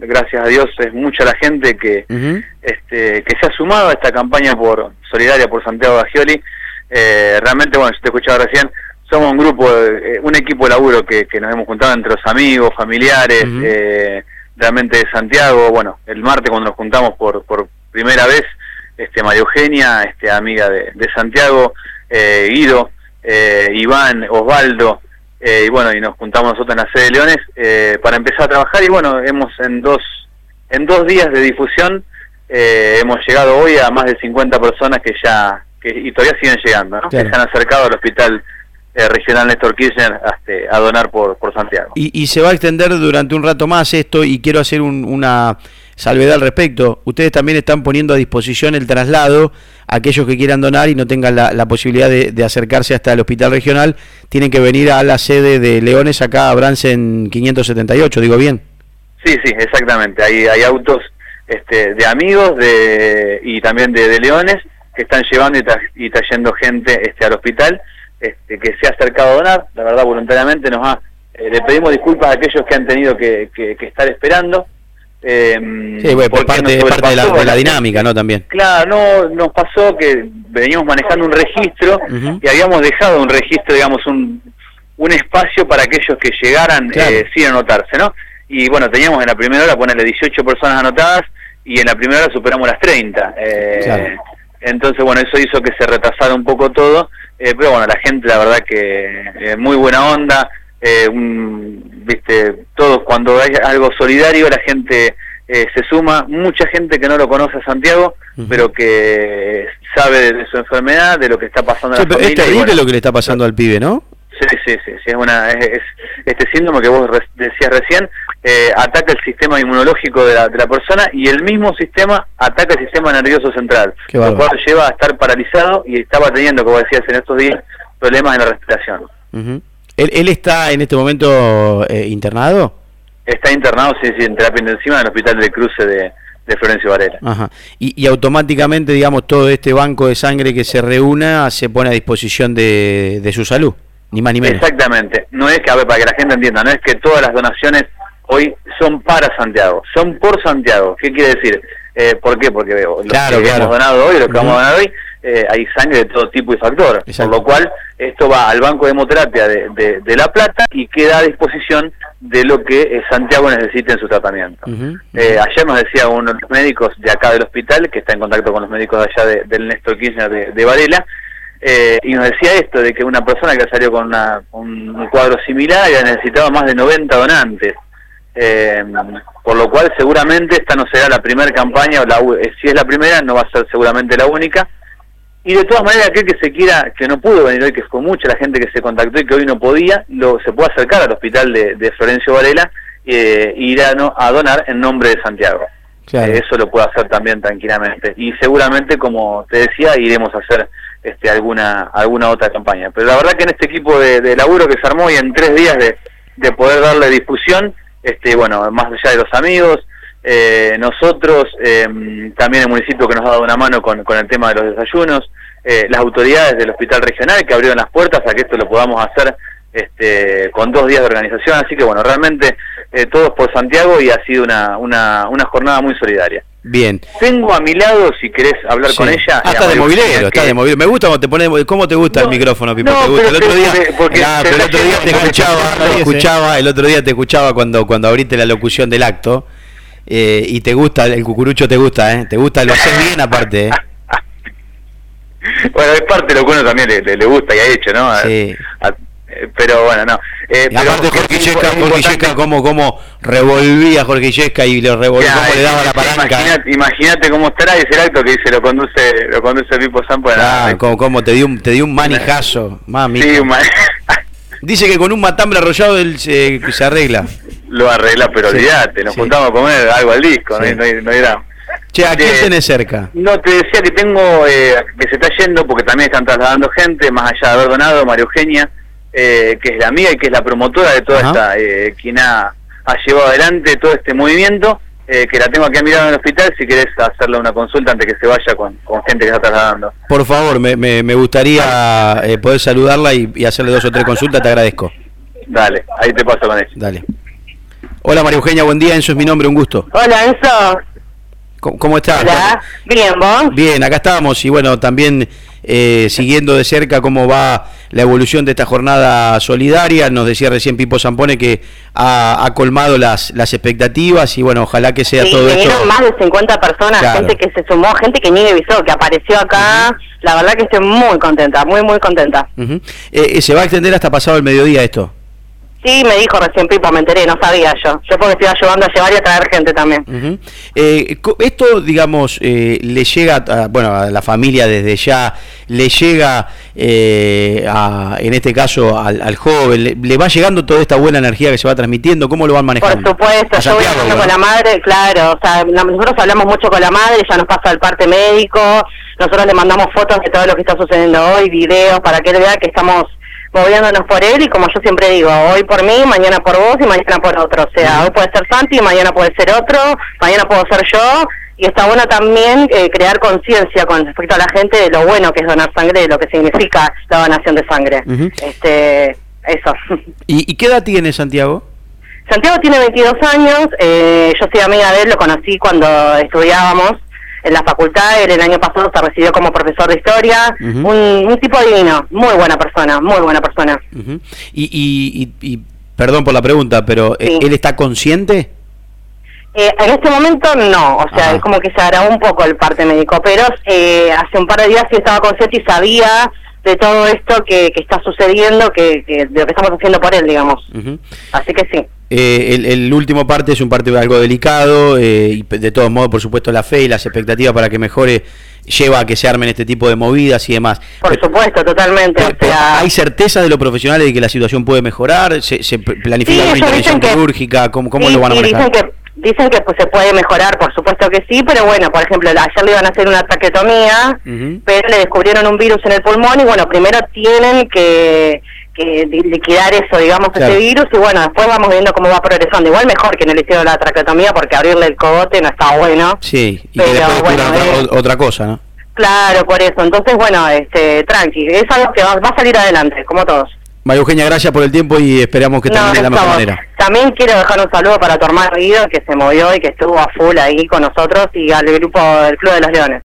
gracias a Dios es mucha la gente que que se ha sumado a esta campaña solidaria por Santiago Baggioli. Realmente, bueno, yo te escuchaba recién, somos un grupo, un equipo de laburo que nos hemos juntado entre los amigos, familiares, realmente de Santiago. Bueno, el martes cuando nos juntamos por primera vez, María Eugenia, amiga de Santiago, Guido, Iván, Osvaldo, y bueno, y nos juntamos nosotros en la sede de Leones para empezar a trabajar. Y bueno, hemos en dos días de difusión hemos llegado hoy a más de 50 personas y todavía siguen llegando, ¿no? Claro. Que se han acercado al hospital regional Néstor Kirchner a donar por Santiago. Y se va a extender durante un rato más esto, y quiero hacer una salvedad al respecto. Ustedes también están poniendo a disposición el traslado a aquellos que quieran donar y no tengan la posibilidad de acercarse hasta el hospital regional. Tienen que venir a la sede de Leones, acá a Bransen 578, ¿digo bien? Sí, exactamente. Hay autos de amigos y también de Leones que están llevando y trayendo gente al hospital que se ha acercado a donar. La verdad, voluntariamente le pedimos disculpas a aquellos que han tenido que estar esperando. Sí, bueno, parte de la dinámica, ¿no? También. Claro, nos pasó que veníamos manejando un registro y habíamos dejado un registro, digamos, un espacio para aquellos que llegaran, claro, sin anotarse, ¿no? Y bueno, teníamos en la primera hora ponerle 18 personas anotadas y en la primera hora superamos las 30. Claro. Entonces, bueno, eso hizo que se retrasara un poco todo, pero bueno, la gente, la verdad que muy buena onda. Viste, todos cuando hay algo solidario la gente se suma, mucha gente que no lo conoce a Santiago, pero que sabe de su enfermedad, de lo que está pasando en la familia. Es terrible lo que le está pasando al pibe, ¿no? Sí, es este síndrome que vos decías recién, ataca el sistema inmunológico de la persona, y el mismo sistema ataca el sistema nervioso central, lo cual lleva a estar paralizado, y estaba teniendo, como decías en estos días, problemas en la respiración. ¿Él está en este momento internado? Está internado, sí, en terapia intensiva en el hospital del Cruce de Florencio Varela. Ajá. Y automáticamente, digamos, todo este banco de sangre que se reúna se pone a disposición de su salud, ni más ni menos. Exactamente. No es que, a ver, para que la gente entienda, no es que todas las donaciones hoy son para Santiago, son por Santiago. ¿Qué quiere decir? ¿Por qué? Porque los que hemos donado hoy, los que vamos a donar hoy, hay sangre de todo tipo y factor. Exacto. Por lo cual, esto va al Banco de Hemoterapia de La Plata y queda a disposición de lo que Santiago necesite en su tratamiento. Ayer nos decía uno de los médicos de acá del hospital, que está en contacto con los médicos de allá del Néstor Kirchner de Varela, y nos decía esto, de que una persona que salió con un cuadro similar había necesitado más de 90 donantes. Por lo cual seguramente esta no será la primera campaña, si es la primera no va a ser seguramente la única, y de todas maneras aquel que no pudo venir hoy, que fue mucha la gente que se contactó y que hoy no podía, se puede acercar al hospital de Florencio Varela e ir a donar en nombre de Santiago. Claro. Eso lo puede hacer también tranquilamente, y seguramente, como te decía, iremos a hacer alguna otra campaña. Pero la verdad que en este equipo de laburo que se armó, y en 3 días de poder darle difusión, bueno, más allá de los amigos, nosotros, también el municipio que nos ha dado una mano con el tema de los desayunos, las autoridades del hospital regional que abrieron las puertas a que esto lo podamos hacer con 2 días de organización. Así que bueno, realmente todos por Santiago, y ha sido una jornada muy solidaria. Bien. Tengo a mi lado, si querés hablar con ella. Está de movilero, está de movilero. Me gusta cuando te pones. ¿Cómo te gusta el micrófono, Pipo? ¿Te gusta? El otro día te escuchaba cuando abriste la locución del acto, y te gusta, el cucurucho te gusta, te gusta, lo haces bien aparte, Bueno, es parte de lo que uno también le gusta y ha hecho, ¿no? Sí. Pero bueno, no. Y aparte Jorge Illescas, cómo revolvía Jorge Illescas y lo revolvía, cómo le daba la palanca. Imagínate cómo estará ese acto que dice lo conduce Pipo Sampo. Cómo te dio un manijazo, mami. Sí, dice que con un matambre arrollado él se arregla. Lo arregla, pero olvídate, nos juntamos a comer algo al disco, sí. No hay drama. Che, ¿a quién tenés cerca? No, te decía que tengo, que se está yendo, porque también están trasladando gente, más allá de haber donado, María Eugenia, que es la amiga y que es la promotora de toda esta, quien ha llevado adelante todo este movimiento, que la tengo aquí a mirar en el hospital, si querés hacerle una consulta antes que se vaya con gente que está trasladando. Por favor, me gustaría poder saludarla y hacerle 2 o 3 consultas, te agradezco. Dale, ahí te paso con ella. Dale. Hola María Eugenia, buen día. Enzo es mi nombre, un gusto. Hola Enzo. ¿Cómo estás? Hola, bien, ¿vos? Bien, acá estamos y bueno, también siguiendo de cerca cómo va la evolución de esta jornada solidaria. Nos decía recién Pipo Zampone que ha colmado las expectativas y bueno, ojalá que sea todo esto. Sí, vinieron más de 50 personas, claro. Gente que se sumó, gente que ni avisó, que apareció acá. La verdad que estoy muy contenta, muy contenta. ¿Se va a extender hasta pasado el mediodía esto? Sí, me dijo recién Pipo, me enteré, no sabía yo. Yo porque estoy ayudando a llevar y a traer gente también. Esto, digamos, le llega a la familia desde ya, le llega, en este caso, al joven, le va llegando toda esta buena energía que se va transmitiendo. ¿Cómo lo van manejando? Por supuesto, yo voy hablando con la madre, claro, o sea, nosotros hablamos mucho con la madre, ya nos pasa el parte médico, nosotros le mandamos fotos de todo lo que está sucediendo hoy, videos, para que él vea que estamos moviéndonos por él, y como yo siempre digo, hoy por mí, mañana por vos y mañana por otro. O sea, hoy puede ser Santi, mañana puede ser otro, mañana puedo ser yo, y está bueno también crear conciencia con respecto a la gente de lo bueno que es donar sangre, de lo que significa la donación de sangre. Eso. ¿Y qué edad tiene Santiago? Santiago tiene 22 años, yo soy amiga de él, lo conocí cuando estudiábamos en la facultad. Él el año pasado se recibió como profesor de historia. Un tipo divino, muy buena persona. Y perdón por la pregunta, pero sí. ¿Él está consciente? En este momento no, o sea, es como que se agravó un poco el parte médico, pero hace un par de días sí estaba consciente y sabía de todo esto que está sucediendo, que de lo que estamos haciendo por él, digamos. Así que sí. El último parte es un parte algo delicado, y de todos modos, por supuesto, la fe y las expectativas para que mejore lleva a que se armen este tipo de movidas y demás. Por supuesto, totalmente. O sea, ¿hay certeza de los profesionales de que la situación puede mejorar? ¿Se planifica una intervención quirúrgica? ¿Cómo lo van a manejar? Dicen que pues, se puede mejorar, por supuesto que sí, pero bueno, por ejemplo, ayer le iban a hacer una traqueotomía, pero le descubrieron un virus en el pulmón y bueno, primero tienen que liquidar eso, digamos, ese virus, y bueno, después vamos viendo cómo va progresando. Igual mejor que no le hicieron la traqueotomía, porque abrirle el cogote no está bueno. Sí, y pero, que después bueno, otra cosa, ¿no? Claro, por eso. Entonces, bueno, tranqui, es algo que va a salir adelante, como todos. María Eugenia, gracias por el tiempo y esperamos que termine de la mejor manera. También quiero dejar un saludo para tu hermano Guido, que se movió y que estuvo a full ahí con nosotros, y al grupo del Club de los Leones.